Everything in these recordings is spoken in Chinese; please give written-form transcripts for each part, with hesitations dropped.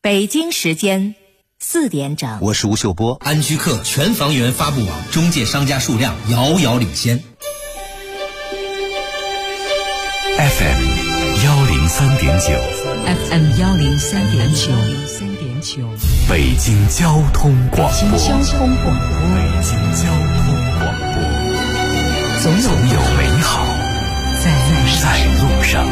北京时间4点整， 我是吴秀波。 安居客全房源发布网中介商家数量遥遥领先。 FM 103.9 FM 103.9 北京交通广播。 北京交通广播，总有美好在路上。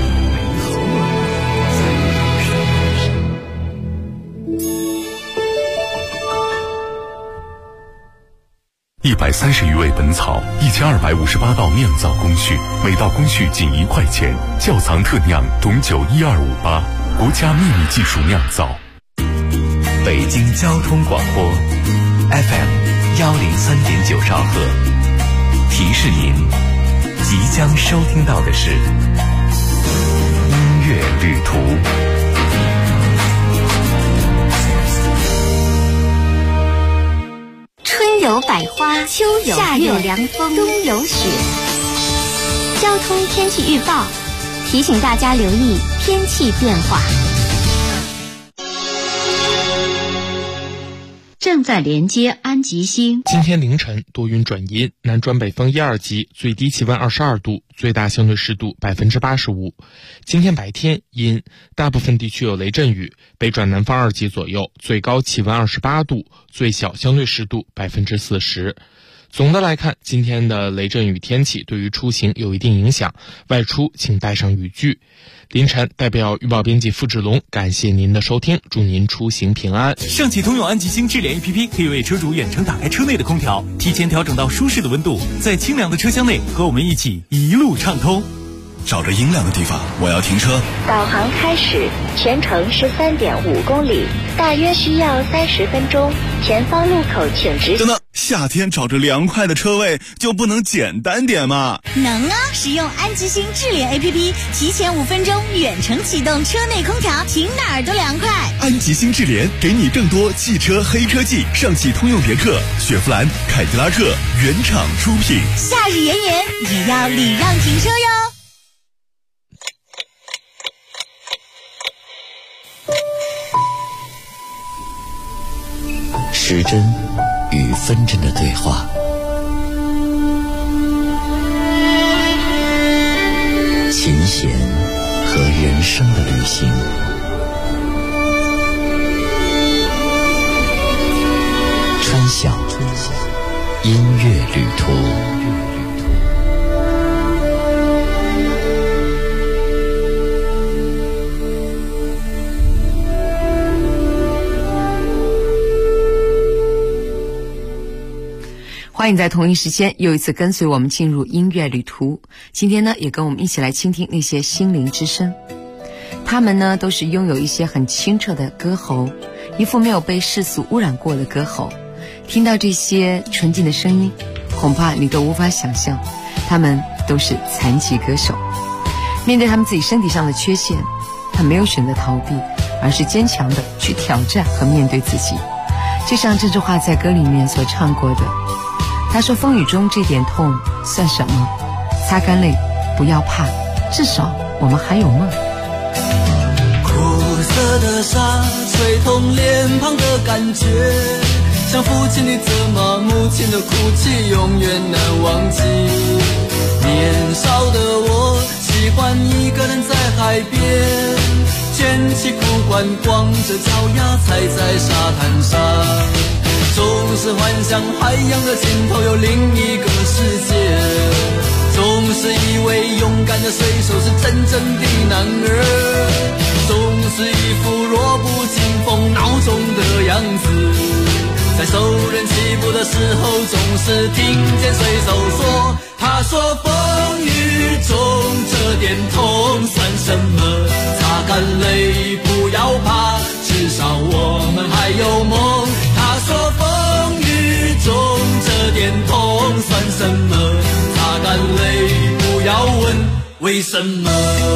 130余味本草，1258道酿造工序，每道工序仅1块钱。窖藏特酿董酒12588，国家秘密技术酿造。 北京交通广播 FM 103.9兆赫，提示您即将收听到的是音乐旅途。 春有百花，秋有夏有凉风，冬有雪。交通天气预报提醒大家留意天气变化。 正在连接安吉星。 今天凌晨多云转阴，南转北风1、2级，最低气温22度，最大相对湿度85%。今天白天阴，大部分地区有雷阵雨，北转南方2级左右，最高气温28度，最小相对湿度40%。总的来看，今天的雷阵雨天气对于出行有一定影响，外出请带上雨具。凌晨代表预报编辑付志龙，感谢您的收听，祝您出行平安。 上汽通用安吉星智联 APP 可以为车主远程打开车内的空调，提前调整到舒适的温度，在清凉的车厢内和我们一起一路畅通。 找着阴凉的地方，我要停车。 导航开始，全程13.5公里，大约需要30分钟。前方路口请直。 等等，夏天找着凉快的车位就不能简单点吗？ 能啊！使用安吉星智联 APP， 提前5分钟远程启动车内空调，停哪儿都凉快。 安吉星智联给你更多汽车黑科技，上汽通用别克、雪佛兰、凯迪拉克原厂出品。 夏日炎炎，也要礼让停车哟。 时针与分针的对话，琴弦和人生的旅行，穿晓音乐旅途。 欢迎在同一时间又一次跟随我们进入音乐旅途。今天呢，也跟我们一起来倾听那些心灵之声。他们呢，都是拥有一些很清澈的歌喉，一副没有被世俗污染过的歌喉。听到这些纯净的声音，恐怕你都无法想象，他们都是残疾歌手。面对他们自己身体上的缺陷，他没有选择逃避，而是坚强的去挑战和面对自己。就像郑智化在歌里面所唱过的，他说风雨中这点痛算什么，擦干泪不要怕，至少我们还有梦。 苦涩的沙吹痛脸庞的感觉，像父亲的责骂，母亲的哭泣永远难忘记。年少的我喜欢一个人在海边，卷起裤管，光着脚丫踩在沙滩上，总是幻想海洋的尽头有另一个世界，总是以为勇敢的水手是真正的男儿，总是一副弱不禁风孬种的样子，在受人欺负的时候总是听见水手说，他说风雨中这点痛算什么，擦干泪不要怕，至少我们还有梦。他说风雨中这点痛算什么，擦干泪不要问为什么。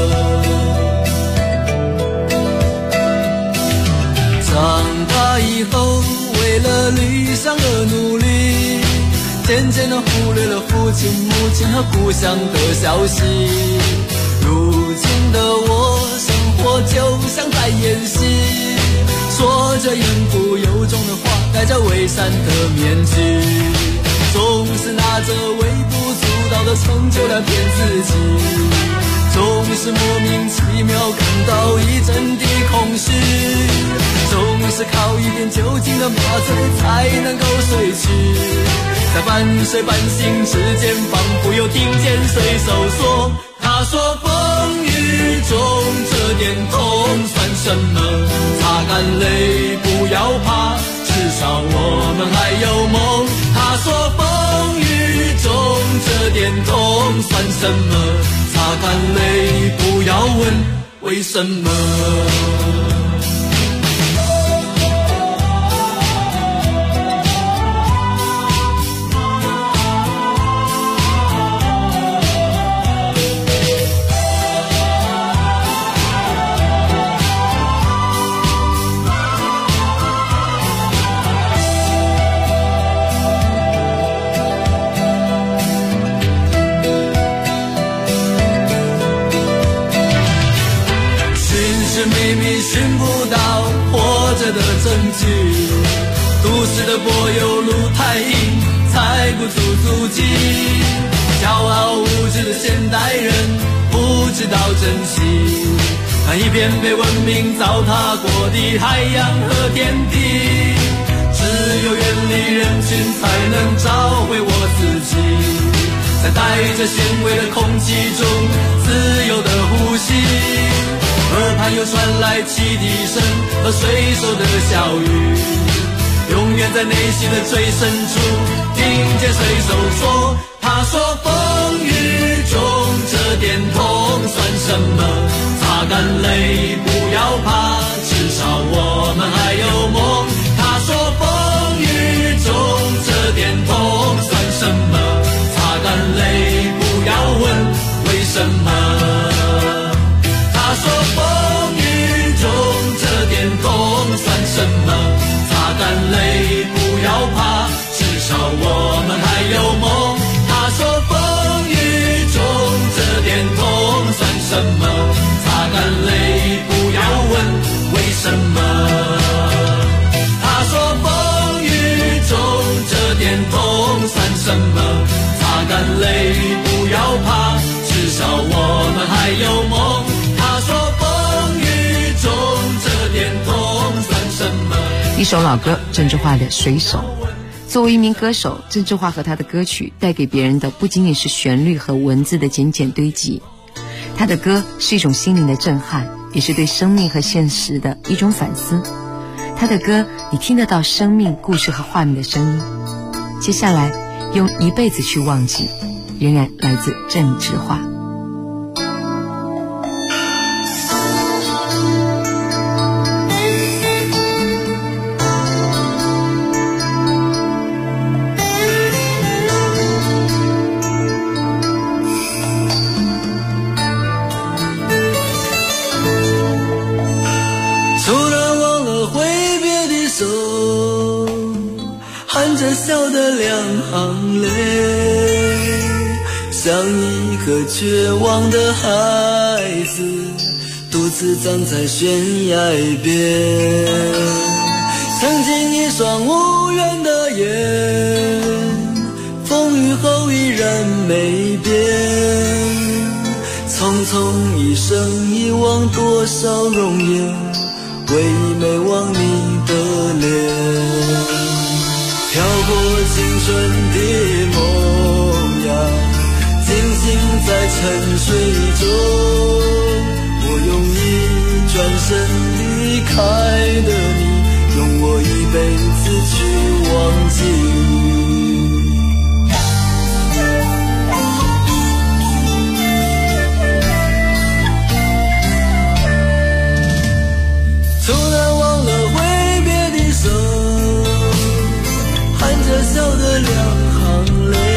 长大以后为了理想而努力，渐渐地忽略了父亲母亲和故乡的消息。如今的我生活就像在演戏， 着言不由衷的话，盖着伪善的面具，总是拿着微不足道的成就来骗自己，总是莫名其妙感到一阵的空虚，总是靠一点酒精的麻醉才能够睡去，在半睡半醒之间，仿佛又听见水手说，他说风雨中这点痛算什么，擦干泪不要怕，至少我们还有梦。他说风雨中这点痛算什么，擦干泪不要问为什么。寻不到活着的证据，都市的柏油路太硬，踩不出足迹，骄傲无知的现代人不知道珍惜那一片被文明糟蹋过的海洋和天地，只有远离人群才能找回我自己，在带着咸味的空气中自由的呼吸，耳畔又传来汽笛声和水手的笑语，永远在内心的最深处听见水手说，他说风雨中这点痛算什么，擦干泪不要怕，至少我们还有梦。他说风雨中这点痛算什么，擦干泪不要问为什么。他说风雨中这点痛算什么，擦干泪不要怕，至少我们还有梦。他说风雨中这点痛算什么，擦干泪不要问为什么。他说风雨中这点痛算什么，擦干泪不要怕，至少我们还有梦。 一首老歌，郑智化的《水手》。作为一名歌手，郑智化和他的歌曲带给别人的不仅仅是旋律和文字的简简堆积，他的歌是一种心灵的震撼，也是对生命和现实的一种反思。他的歌，你听得到生命、故事和画面的声音。接下来，用一辈子去忘记，仍然来自郑智化。 笑的两行泪，像一个绝望的孩子，独自站在悬崖边。曾经一双无缘的眼，风雨后依然没变。匆匆一生，遗忘多少容颜，唯一没忘你的脸。飘过青春的梦呀，静静在沉睡中，我用一转身离开的你，用我一辈子去忘记。突然忘了挥别的手，含着笑的两行泪，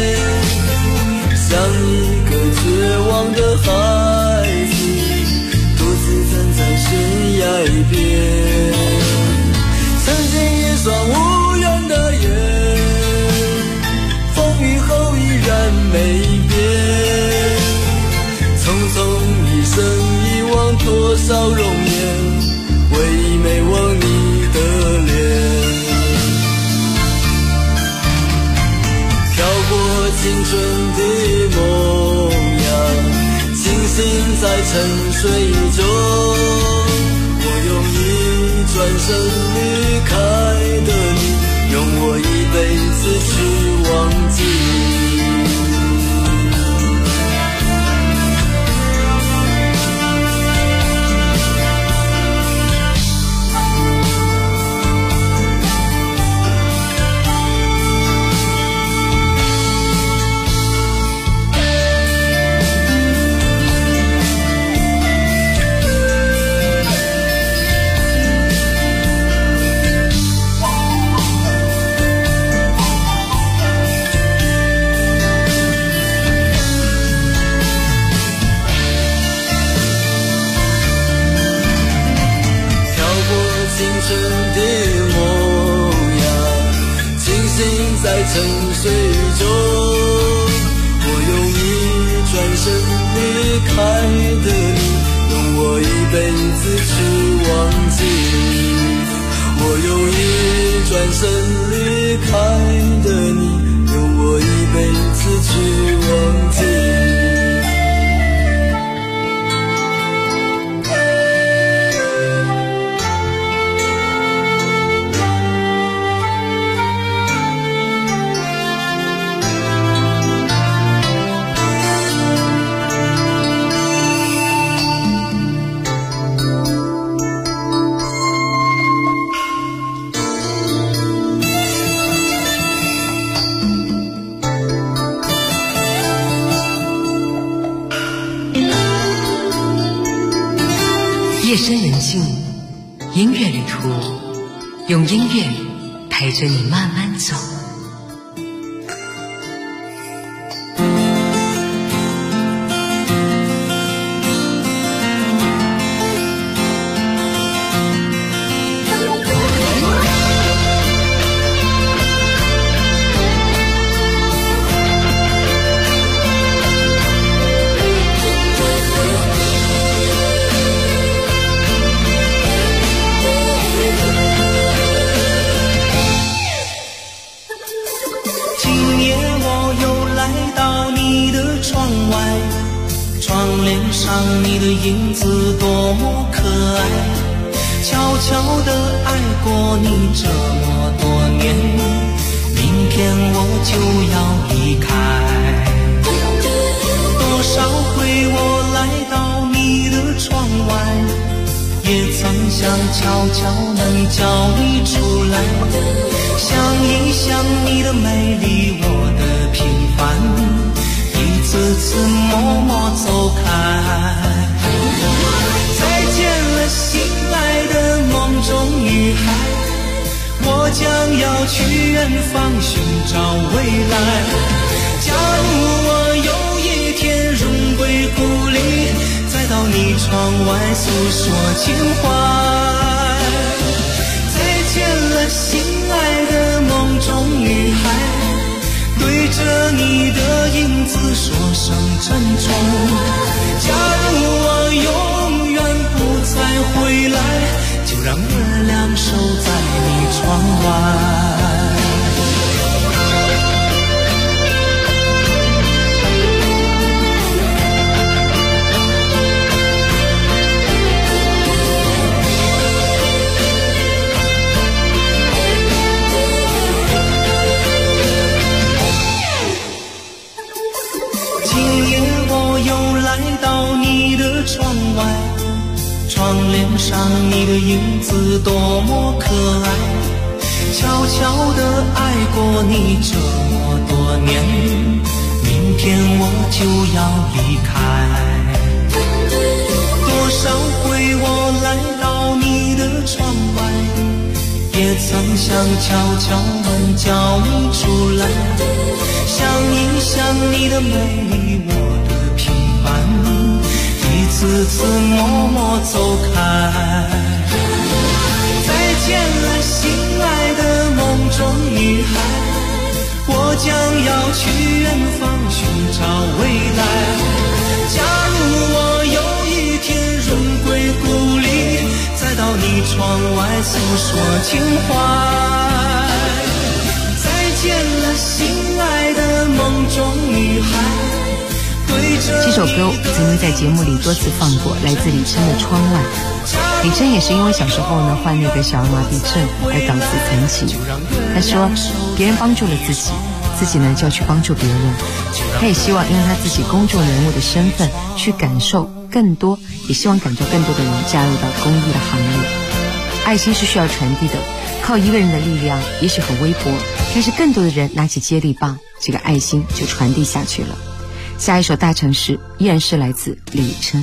像一个绝望的孩子，独自站在悬崖边。曾经一双无缘的眼，风雨后依然没变。匆匆一生，遗忘多少容颜，唯春的模样，清醒在沉睡中。我用一转身离开的你，用我一辈子去忘记。在沉睡中，我用一转身离开的你，用我一辈子去忘记。我用一转身离开的你，用我一辈子去忘记。 夜深人静，音乐旅途，用音乐陪着你慢慢走。 你的影子多么可爱，悄悄地爱过你这么多年，明天我就要离开。多少回我来到你的窗外，也曾想悄悄能叫你出来，想一想你的美丽，我的平凡，一次次默默走开。再见了心爱的梦中女孩，我将要去远方寻找未来。假如我有一天荣归故里，再到你窗外诉说情怀。再见了心爱的梦中女孩，对着你的影子说声珍重。假如我永远不再回来，就让月亮守在你窗外。窗外，窗帘上你的影子多么可爱，悄悄地爱过你这么多年，明天我就要离开。多少回我来到你的窗外，也曾想悄悄地叫你出来，想一想你的美丽，我的平凡，一次次默默走开。再见了心爱的梦中女孩，我将要去远方寻找未来。假如我有一天荣归故里，再到你窗外诉说情怀。再见了心爱的梦这首歌曾经在节目里多次放过，来自李琛的《窗外》。李琛也是因为小时候呢患那个小儿麻痹症而导致残疾。他说别人帮助了自己，自己呢就要去帮助别人。他也希望用他自己公众人物的身份去感受更多，也希望感召更多的人加入到公益的行列。爱心是需要传递的，靠一个人的力量也许很微薄，但是更多的人拿起接力棒，这个爱心就传递下去了。下一首《大城市》依然是来自李琛。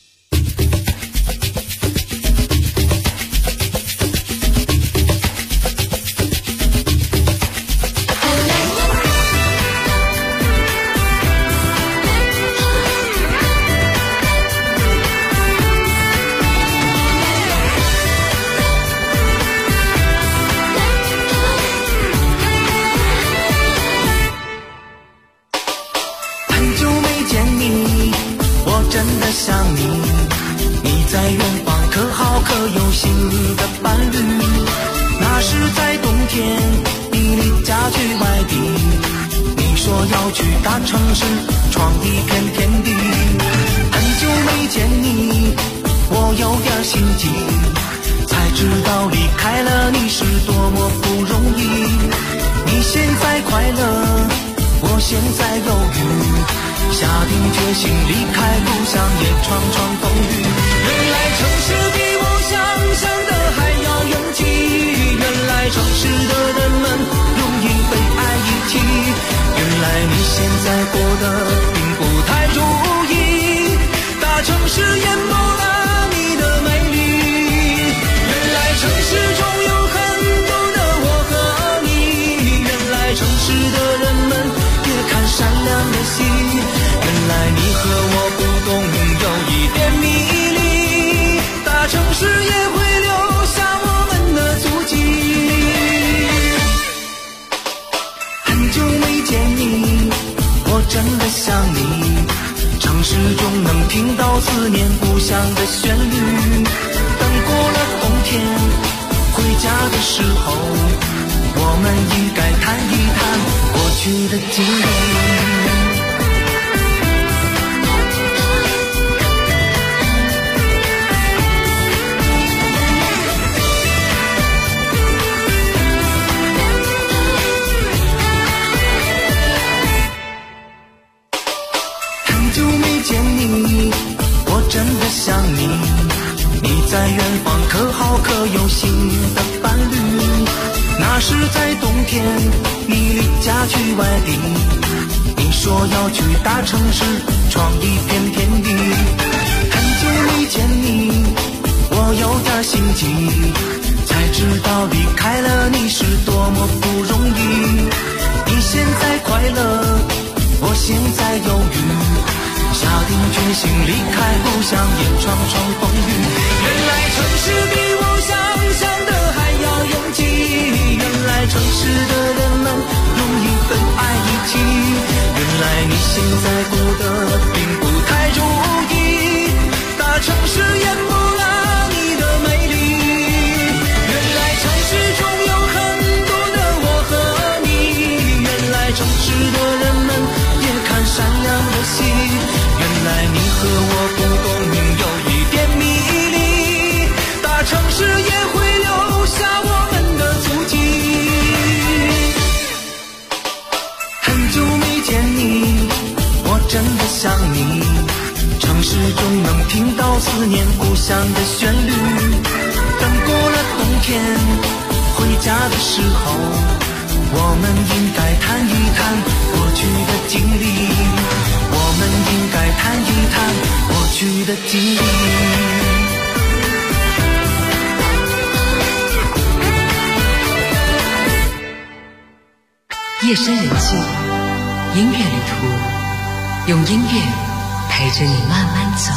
夜深人静，音乐旅途，用音乐陪着你慢慢走。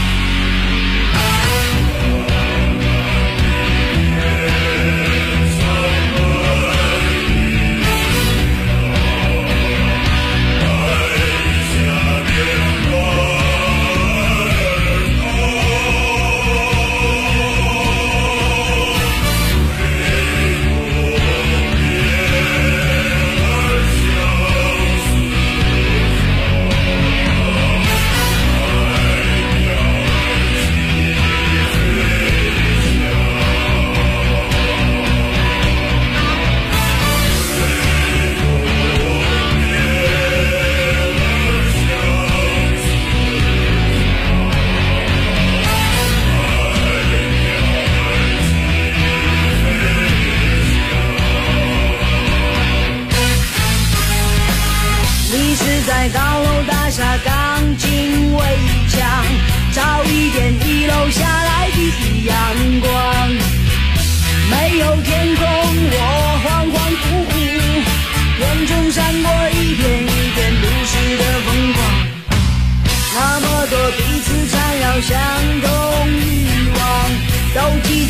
说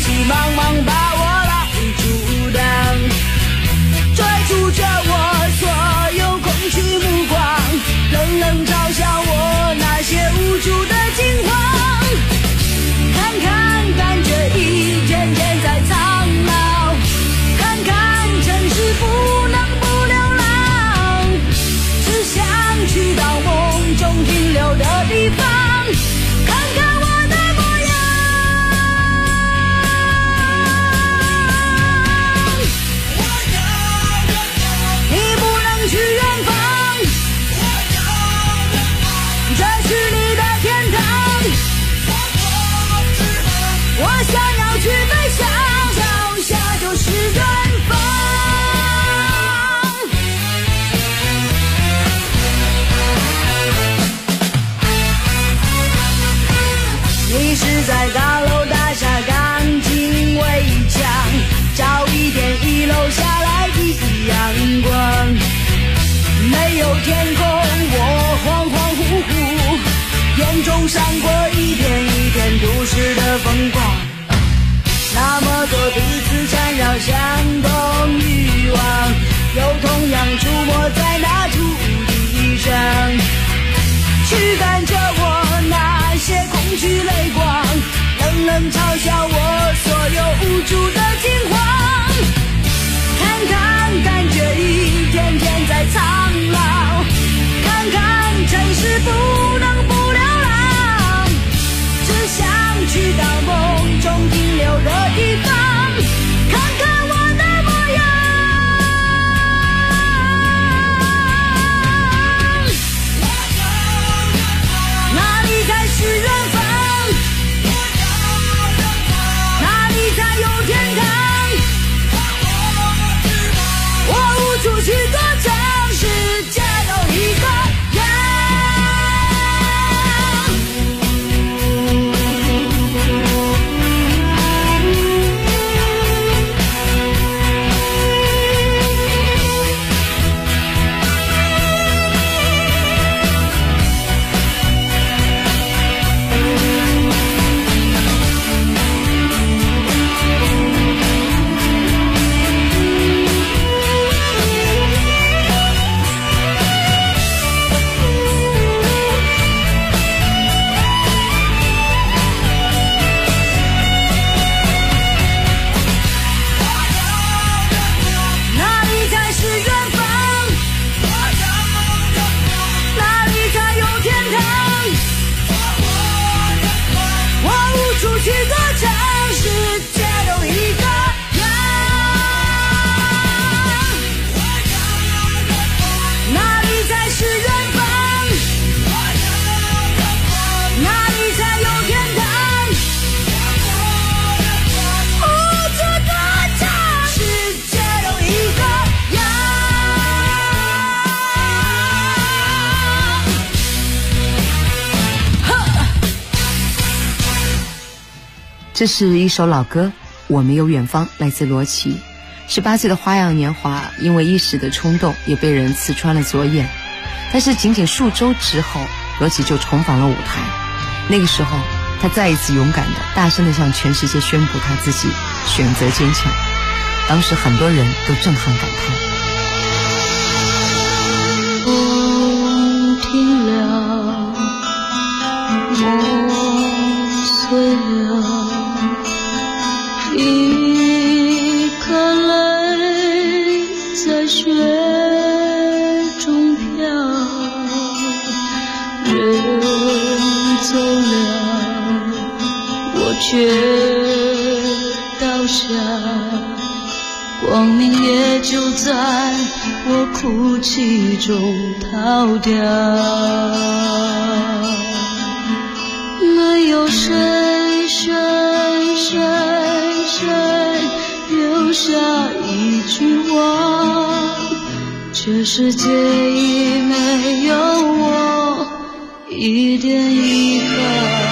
急忙忙把我拉阻挡，追逐着我所有空虚目光，冷冷嘲笑我那些无助的惊慌。看看感觉一天天在苍老，看看城市不能不流浪，只想去到梦中停留的地方，看看我的模样。你不能去远方，这是你的天堂，我想要去飞翔，脚下就是远方。你是在大楼大厦钢筋围墙，照一点一楼下来的阳光，没有天空我恍恍惚惚，眼中闪过一片一片都市的风光，那么多彼此缠绕相同欲望，又同样出没在那土地上，驱赶着我那些空虚泪光，冷冷嘲笑我所有无助的惊慌。看看感觉一天天在苍老，看看城市不能不流浪，只想去到梦中停留的地方，看看我的模样。哪里才是远方？哪里才有天堂？我无处去躲藏，世界都一个样。哪里才是远方？哪里才有天堂？我无处去躲藏，世界都一个样。哪里才是远方？哪里才有天堂？无处躲藏，世界都一个样。 这是一首老歌，我没有远方，来自罗琦。18岁的花样年华，因为一时的冲动，也被人刺穿了左眼。但是仅仅数周之后，罗琦就重返了舞台。那个时候，他再一次勇敢的、大声的向全世界宣布他自己选择坚强。当时很多人都震撼感叹。 风停了，梦碎了，一颗泪在雪中飘，人走了，我却倒下，光明也就在我哭泣中逃掉，没有谁留下一句话，这世界已没有我一点遗憾。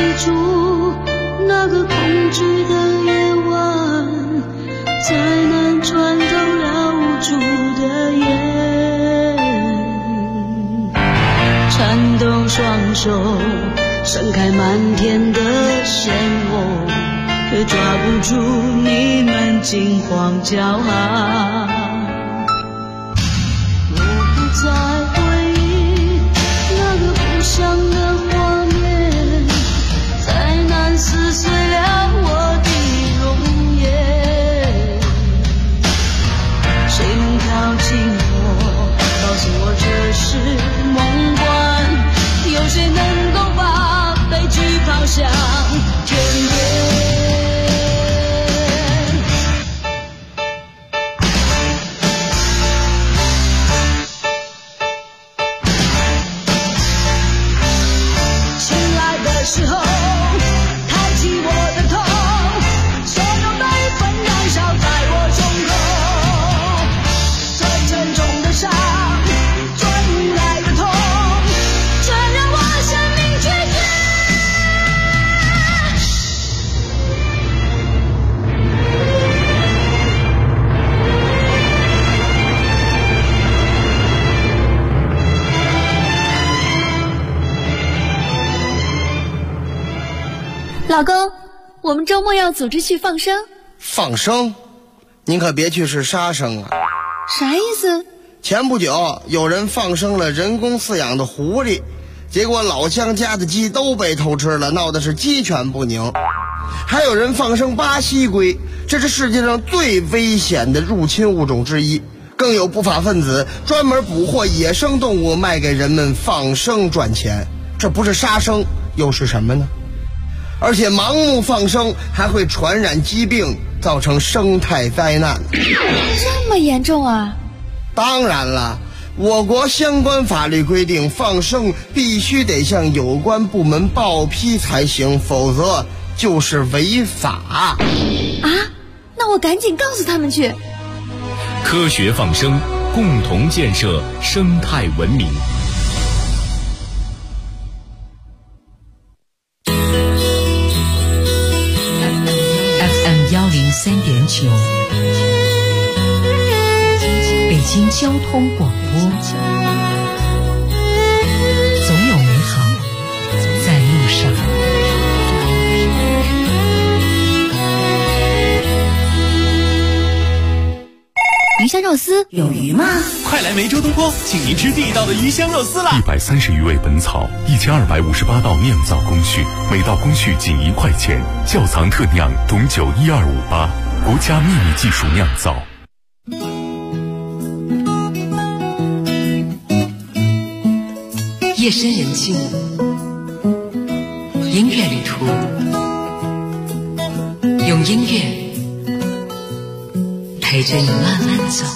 住那个空寂的夜晚，才能穿透了无助的夜，颤抖双手伸开漫天的漩涡，却抓不住你们惊慌骄航。我不再回忆那个不祥的画面，才难撕碎了我的容颜。谁能靠近我，告诉我这是梦幻？有谁能够把悲剧抛向天边？时候抬起我的头，所有悲愤燃烧在我胸口，最沉重的伤，最无奈的痛，全让我生命拒绝。 老公，我们周末要组织去放生。 放生？您可别去是杀生啊！ 啥意思？ 前不久有人放生了人工饲养的狐狸，结果老乡家的鸡都被偷吃了，闹得是鸡犬不宁。还有人放生巴西龟，这是世界上最危险的入侵物种之一。更有不法分子专门捕获野生动物卖给人们放生赚钱，这不是杀生又是什么呢？而且盲目放生还会传染疾病，造成生态灾难。 这么严重啊？ 当然了，我国相关法律规定，放生必须得向有关部门报批才行，否则就是违法。 啊？那我赶紧告诉他们去。 科学放生，共同建设生态文明。 103.9，北京交通广播，总有美好在路上。 鱼香肉丝有鱼吗？ 快来梅州东坡，请您吃地道的鱼香肉丝啦 ！130余味本草，1258道酿造工序，每道工序仅1块钱，窖藏特酿董酒12588，国家秘密技术酿造。 夜深人静，音乐旅途，用音乐陪着你慢慢走。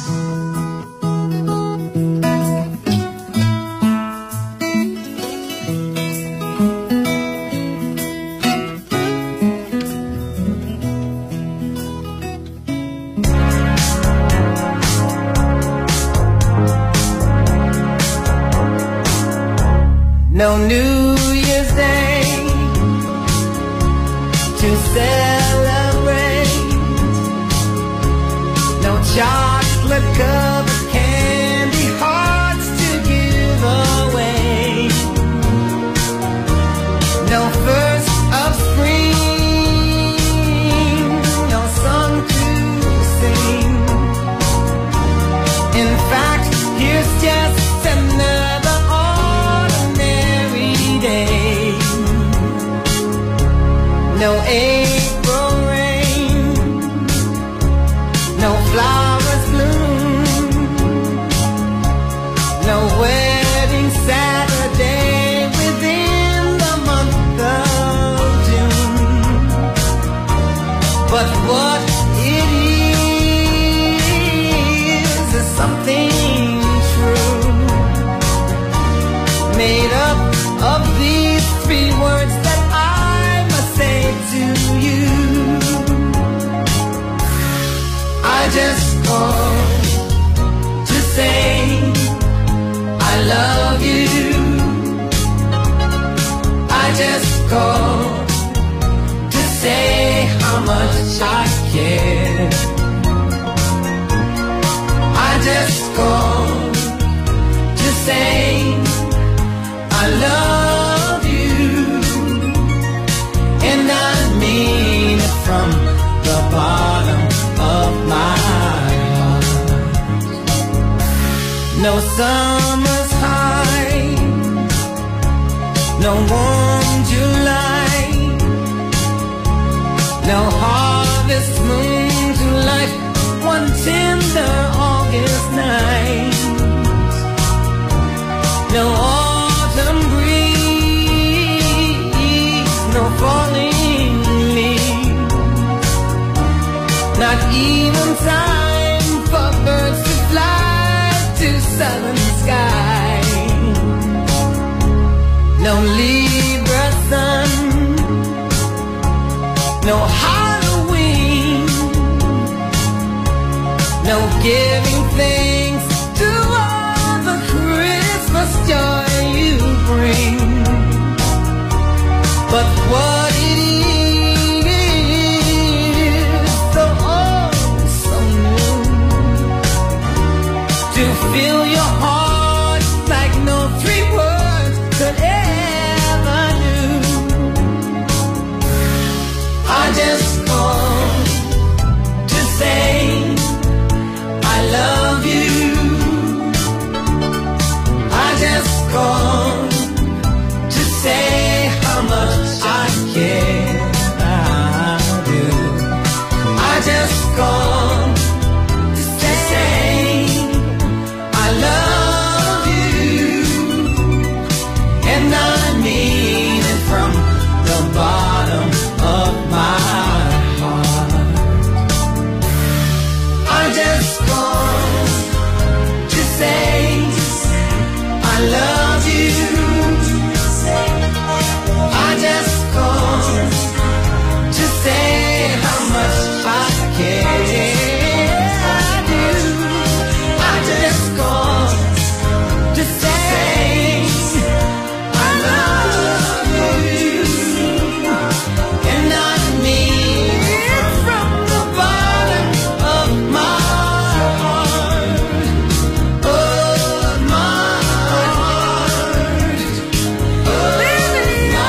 No New Year's Day to celebrate, no chocolate covered candy hearts to give away, no first of spring, no song to sing. In fact, here's just another day. No April rain, no flowers bloom, no wedding Saturday within the month of June. But what it is something true, made up of these 3 words that I must say to you. I just called to say I love you. I just called much I care. I just called to say I love you, and I mean it from the bottom of my heart. No summer's high, no warm July, no harvest moon to life, one tender August night, no autumn breeze, no falling leaves, not even time for birds to fly to southern sky, no Libra sun, no Halloween, no giving thanks to all the Christmas joy you bring. But what it is, so old, so new, to fill your heart like no three words could ever do. I just called to say I love you. I just called to say how much I care. I do. I just called to say I love you, and I mean it from the bottom of my heart. I just called to say I love you. I just called to say how much I care. I do. I just called to say I love you, and I mean it from the bottom of my heart. Oh, my heart. Oh, my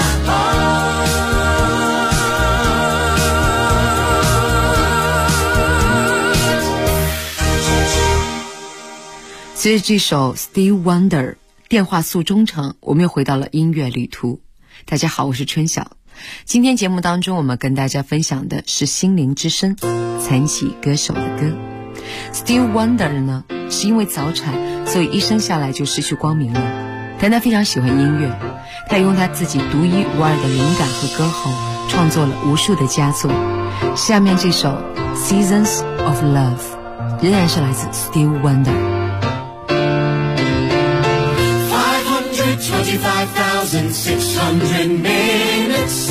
heart. 随着这首 Stevie Wonder 电话诉忠诚，我们又回到了音乐旅途。大家好，我是春晓。今天节目当中，我们跟大家分享的是心灵之声残疾歌手的歌。Stevie Wonder 呢，是因为早产，所以一生下来就失去光明了。但他非常喜欢音乐，他用他自己独一无二的灵感和歌喉，创作了无数的佳作。下面这首 Seasons of Love 仍然是来自 Stevie Wonder。525,600 minutes,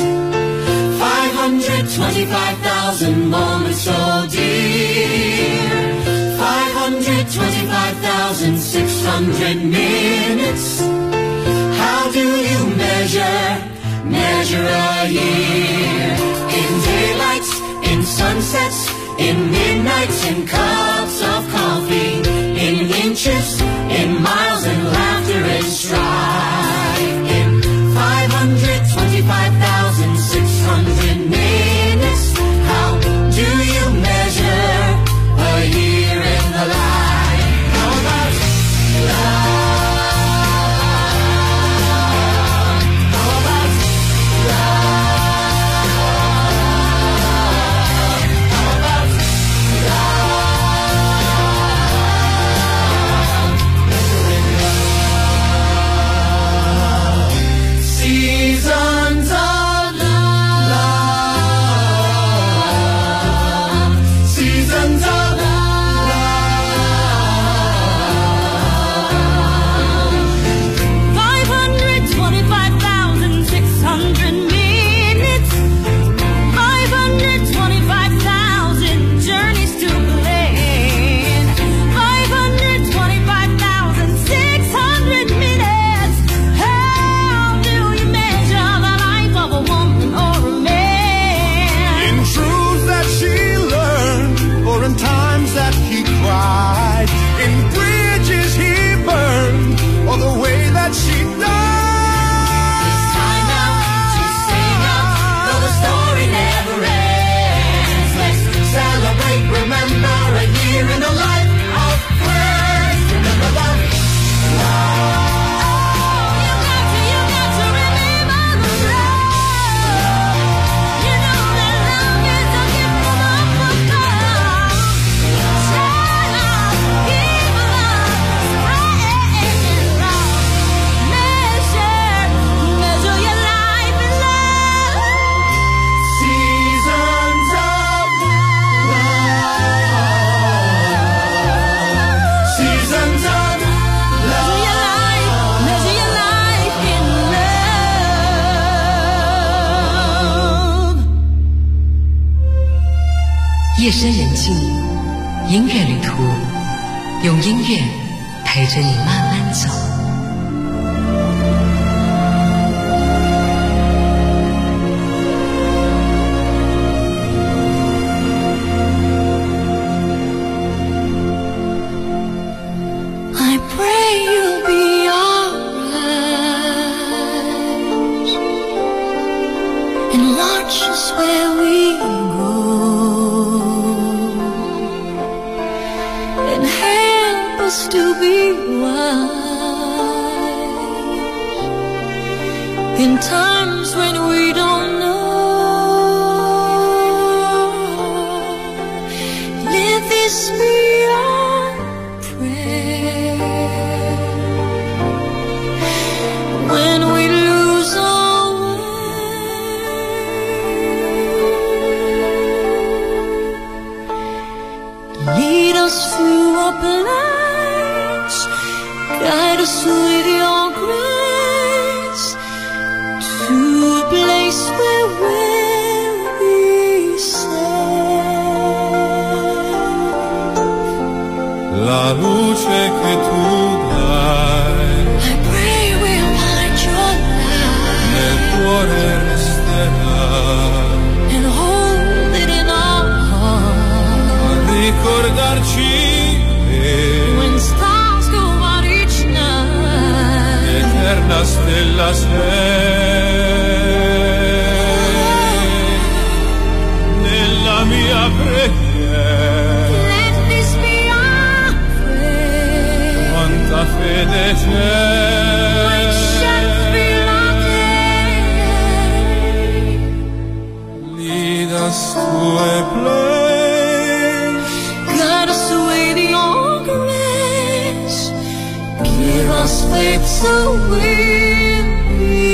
525,000 moments, oh dear. 525,600 minutes. How do you measure a year? In daylights, in sunsets, in midnights, in cups of coffee, in inches, in miles, and laughter and strife. In 525,600 minutes, how do you measure a year in the life? How about love? How about love? How about love? Measuring love. 夜深人静，音乐旅途，用音乐陪着你慢慢走。 I pray you'll be ours and watch us where we go and help us to be wise in times when we don't know. Let this be our prayer when we lose our way. Lead us through our plans, guide us with your grace to a place where we'll be safe. La luce che tu dai I pray we'll find your light nel cuore resterà, and hold it in our heart. Ricordarci che When stars go out each night, eterna stella sei nella mia preghiera. let this be our prayer. Quanta fede c'è, When shall be our day. lead us to a place, Guide us with your grace. Give us faith so we'll be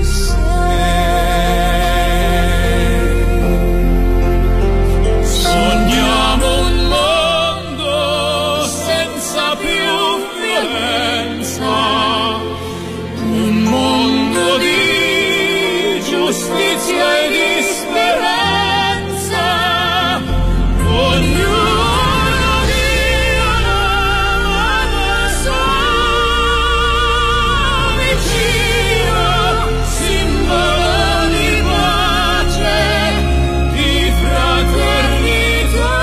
safe. sogniamo un mondo senza più violenza, un mondo di giustizia e di speranza, ognuno dia la mano sua vicino, simbolo di pace, di fraternità,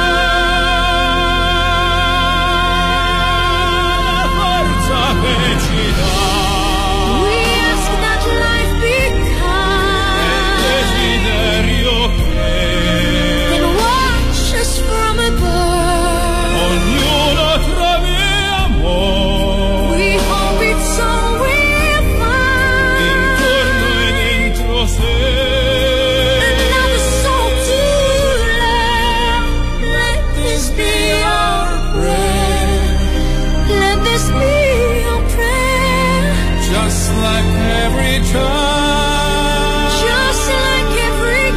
forza che ci dà We ask that life be kind desiderio che and watch us from above. ognuno trovi amore We hope it's all we'll find. intorno e dentro sé. Another soul to love. Let this be our prayer. Let this be our prayer. Just like every child, Just like every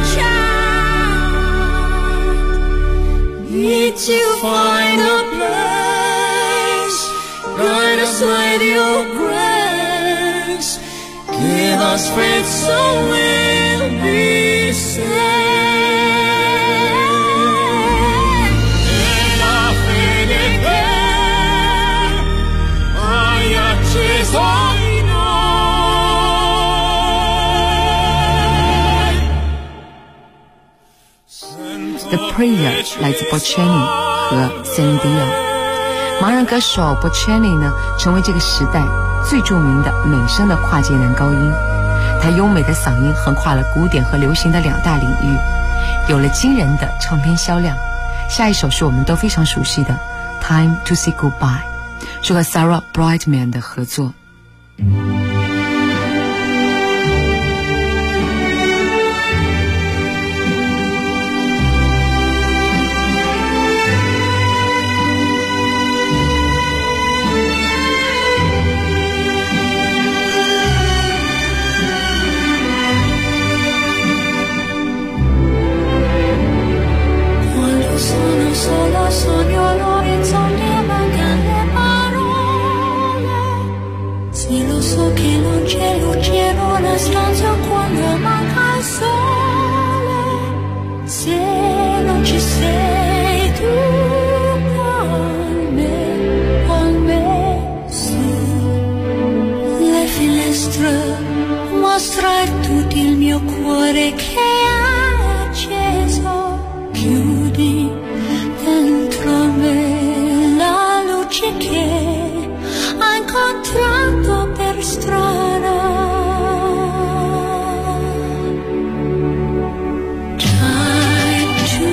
child, need to find a place. Guide us with your grace. Give us faith so we'll be safe. e la fede che hai acceso in noi. The Prayer 来自 Bocelli 和 Celine Dion。盲人歌手 Bocelli 呢，成为这个时代最著名的美声的跨界男高音。他优美的嗓音横跨了古典和流行的两大领域，有了惊人的唱片销量。下一首是我们都非常熟悉的 Time to Say Goodbye， 是和 Sarah Brightman 的合作。 Quando sono sola sogno all'orizzonte, mancano le parole. Sì, lo so che acceso chiudi dentro me la luce che ha incontrato per strada. Time to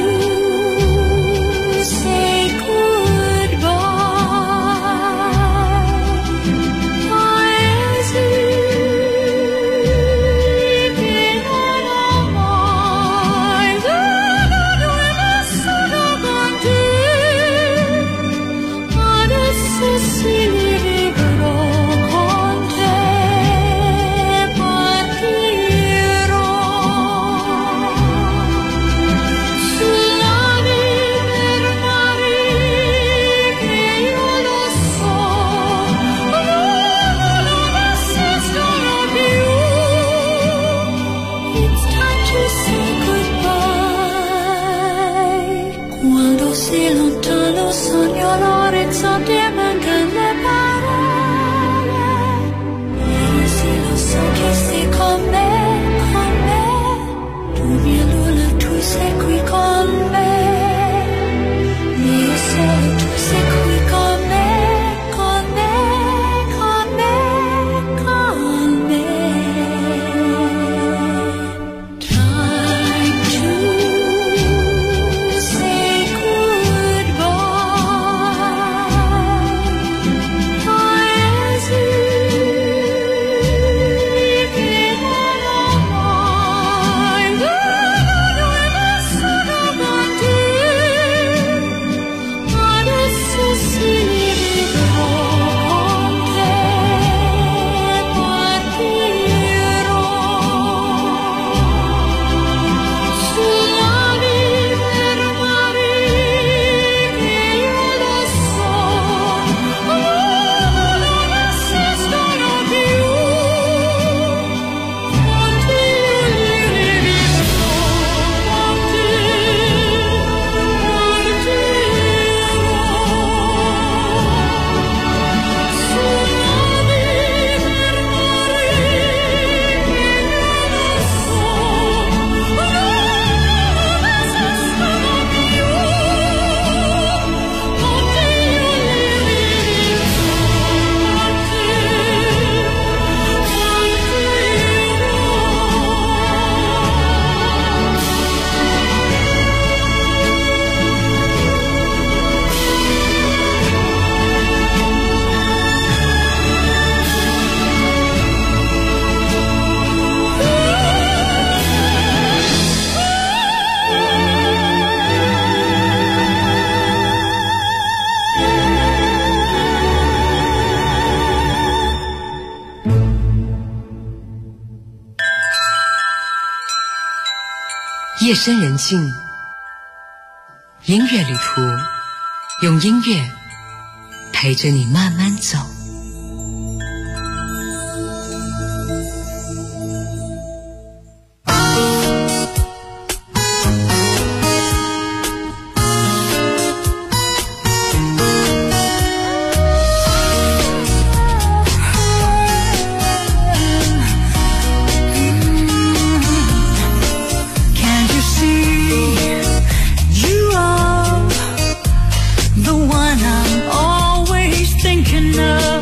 say goodbye. Paesi che non ho mai veduto e vissuto con te. Adesso sì li vivrò con te, partirò sull'avi per mari che io lo so, non esistono più. It's time to say goodbye. Quando sei lontano sogno l'orizzonte e mancano le parole. Io sì lo so che sei con me, con me. Tu mia luna, tu sei qui con me. Mio sole, tu sei qui con me, con me, con me, con me. Time to say goodbye. Paesi che non ho mai veduto e vissuto con te. Adesso sì li vivrò con te, partirò sull'avi per mari che io lo so, non esistono più. Con te io li vivrò, con te 夜深人静，音乐旅途，用音乐陪着你慢慢走。 Can't you see you are the one I'm always thinking of?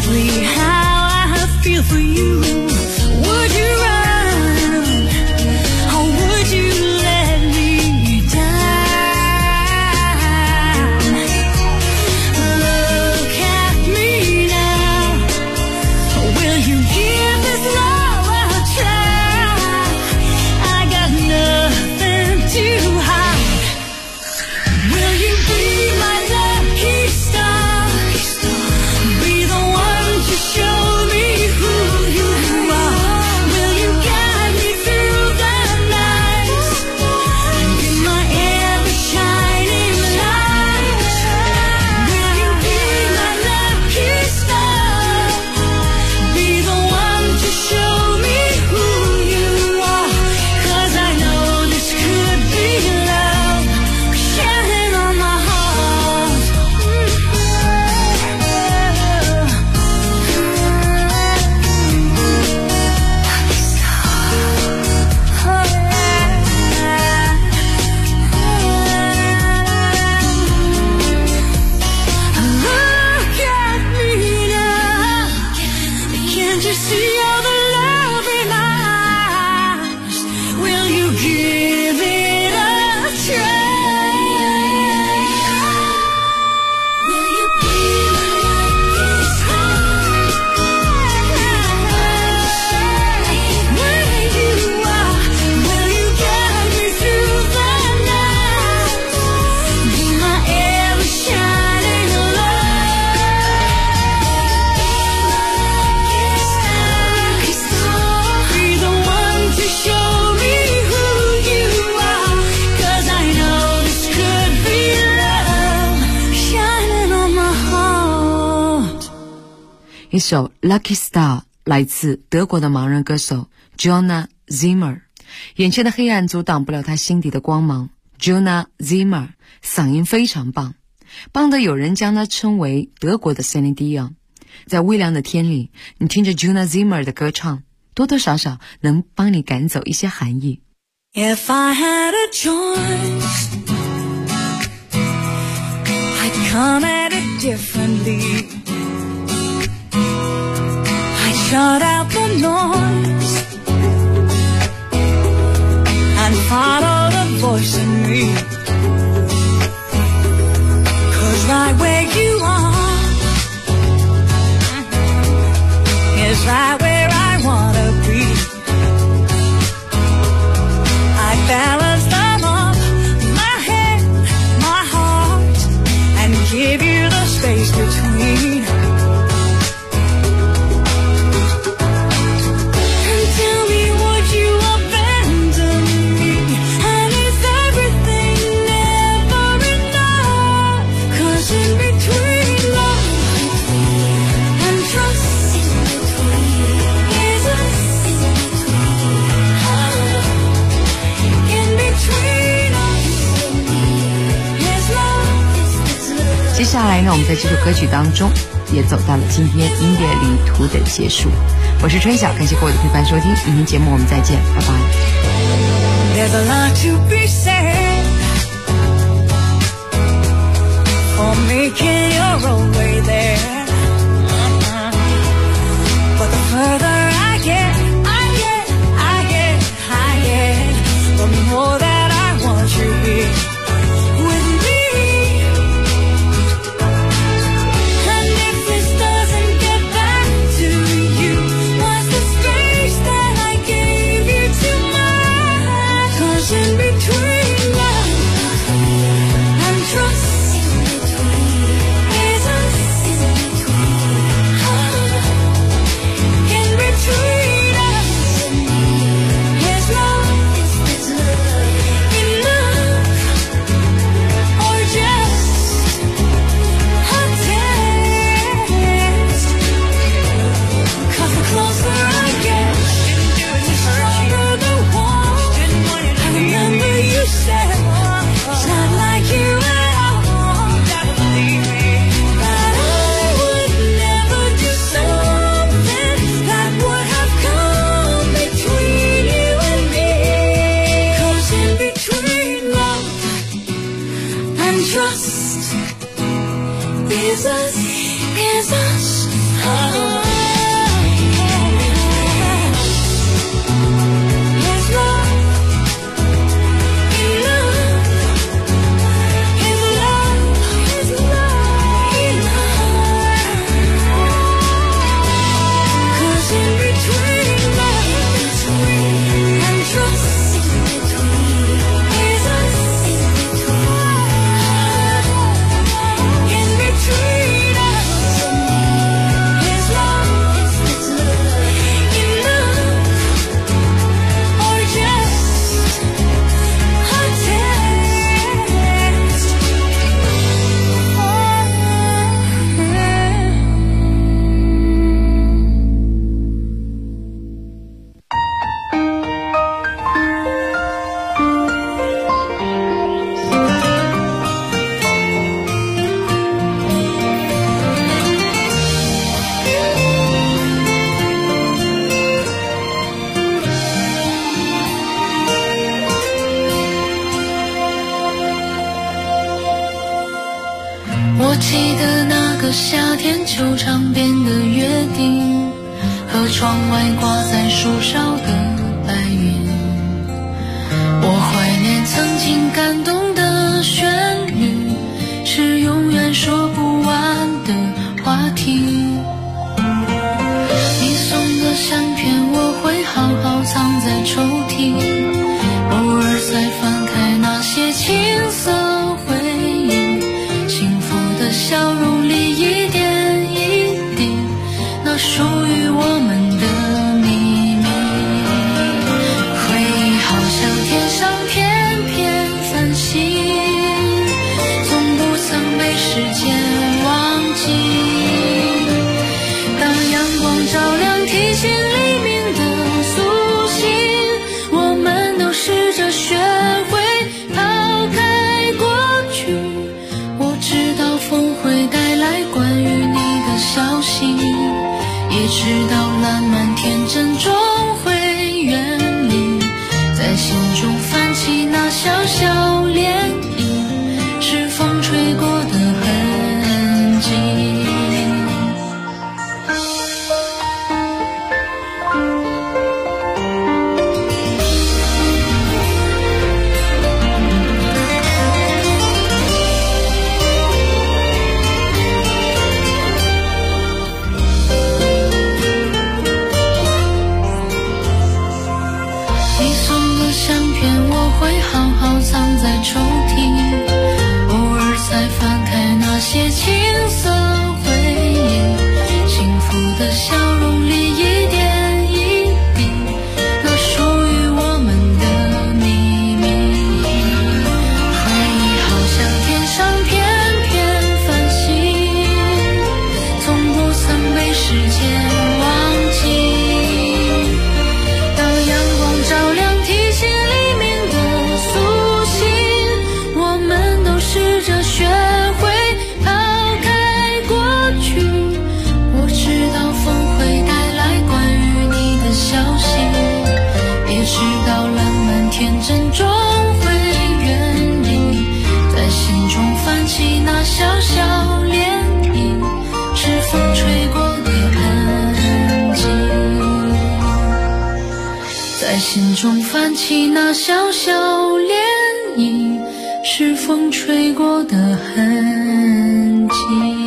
exactly how I feel for you. Would you run, or would you let me down? Look at me now. Will you give this love a try? I got nothing to hide. Will you be my lucky star? Be the one to show me who you are. Will you guide me through the night? Be my ever shining light. Will you be my lucky star? Be the one to show me who you are. 'Cause I know this could be love shining on my heart. Look at me now. Can't you see all the love in my eyes? Will you give it a try? Will you be my lucky star? Where you are, will you guide me through the night? Be my ever shining light. Be the one to show me who you are. 'Cause I know this could be love shining on my heart. 一首 Lucky Star 来自德国的盲人歌手 Jonah Zimmer。 眼前的黑暗阻挡不了他心底的光芒。 Jonah Zimmer 嗓音非常棒，棒得有人将他称为德国的 Celine Dion。 在微凉的天里，你听着 Jonah Zimmer 的歌唱，多多少少能帮你赶走一些寒意。 If I had a choice, I'd come at it differently. I'd shut out the noise and follow the voice in me. 'Cause right where you are is right where I wanna be. I balance them up, my head, my heart, and give you the space between. And tell me, would you abandon me? And is everything never enough? 'Cause in between love and trust is us. In between us is love. 接下来呢，我们在这首歌曲当中也走到了今天音乐旅途的结束。我是春晓，感谢各位的陪伴收听，明天节目我们再见，拜拜。 There's a lot to be said for making your own way there. But the further I get, the more that I want you here with me. And if this doesn't get back to you, what's the space that I gave you tonight? 'Cause in between love and trust is us. In between us is love. Enough or just a taste. 'Cause the closer I get, the stronger the warmth. I remember you said it's not like you at all. That I would never do something that would have come between you and me. 'Cause in between love and trust is us. 我记得那个夏天球场边的约定，和窗外挂在树梢的白云。我怀念曾经感动的旋律，是永远说不完的话题。你送的相片我会好好藏在抽屉，偶尔再翻开那些青涩回忆，幸福的笑容里一点一滴，那属于我们的秘密。回忆好像天上片片繁星，从不曾被时间忘记。当阳光照亮提醒黎明的苏醒，我们都试着学会抛开过去。我知道风会带来关于你的消息，也知道烂漫天真终会远离，在心中泛起那小小涟漪，是风吹过的痕迹。你送的相片我会好好藏在抽屉，偶尔再翻开那些青涩回忆，幸福的笑容里一点一滴，那属于我们的秘密。回忆好像天上片片繁星，从不曾被时间忘记。当阳光照亮提醒黎明的苏醒，我们都试着学会抛开过去。我知道风会带来关于你的消息，也知道烂漫天真终会远离，在心中泛起那小小涟漪，是风吹过的痕迹。在心中泛起那小小涟漪，是风吹过的痕迹。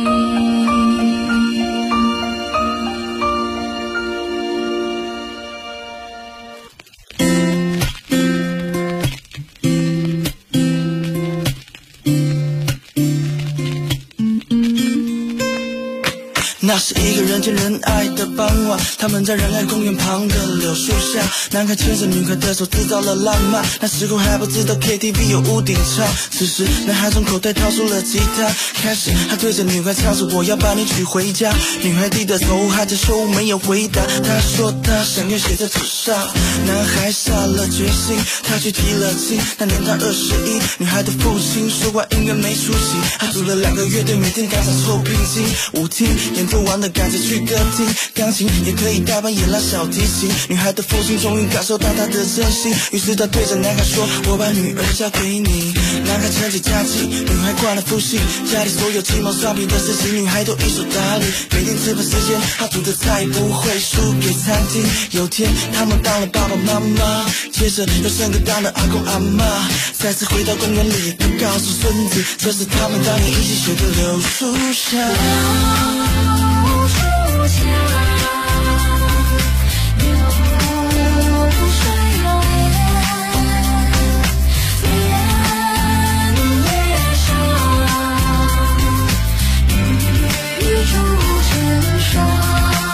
那是一个人见人爱的傍晚，他们在仁爱公园旁的柳树下，男孩牵着女孩的手制造了浪漫。那时候还不知道 KTV 有屋顶唱，此时男孩从口袋掏出了吉他，开始他对着女孩唱着我要把你娶回家。女孩低着头还在说没有回答，他说他想要写在纸上。男孩下了决心，他去提了亲。那年他21，女孩的父亲说话音乐没出息，他组了2个乐队，每天赶场凑聘金，舞厅演做完的赶着去歌厅，钢琴也可以代班演拉小提琴。女孩的父亲终于感受到她的真心，于是他对着男孩说，我把女儿交给你。男孩承起家计，女孩惯了复习，家里所有鸡毛蒜皮的事情女孩都一手打理。每天吃饭时间她煮的菜不会输给餐厅。有天他们当了爸爸妈妈，接着又生个当了阿公阿妈，再次回到公园里，他告诉孙子，这是他们当年一起学的柳树下。柳树下，流水蜿蜒，烟叶上，雨珠成双。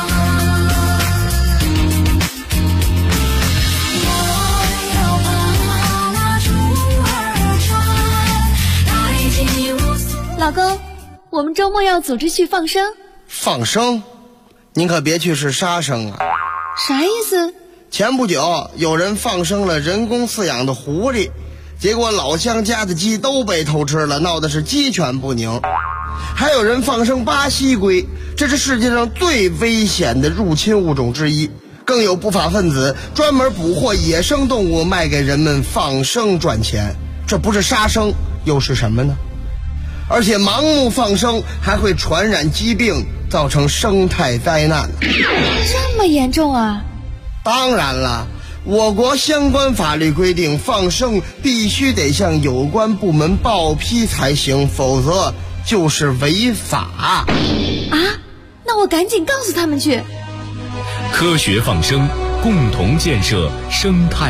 老公，我们周末要组织去放生。 放生？您可别去是杀生啊！ 啥意思？ 前不久有人放生了人工饲养的狐狸，结果老乡家的鸡都被偷吃了，闹的是鸡犬不宁。还有人放生巴西龟，这是世界上最危险的入侵物种之一。更有不法分子专门捕获野生动物卖给人们放生赚钱，这不是杀生又是什么呢？而且盲目放生还会传染疾病，造成生态灾难。 这么严重啊？ 当然了，我国相关法律规定，放生必须得向有关部门报批才行，否则就是违法。啊？ 那我赶紧告诉他们去。 科学放生，共同建设生态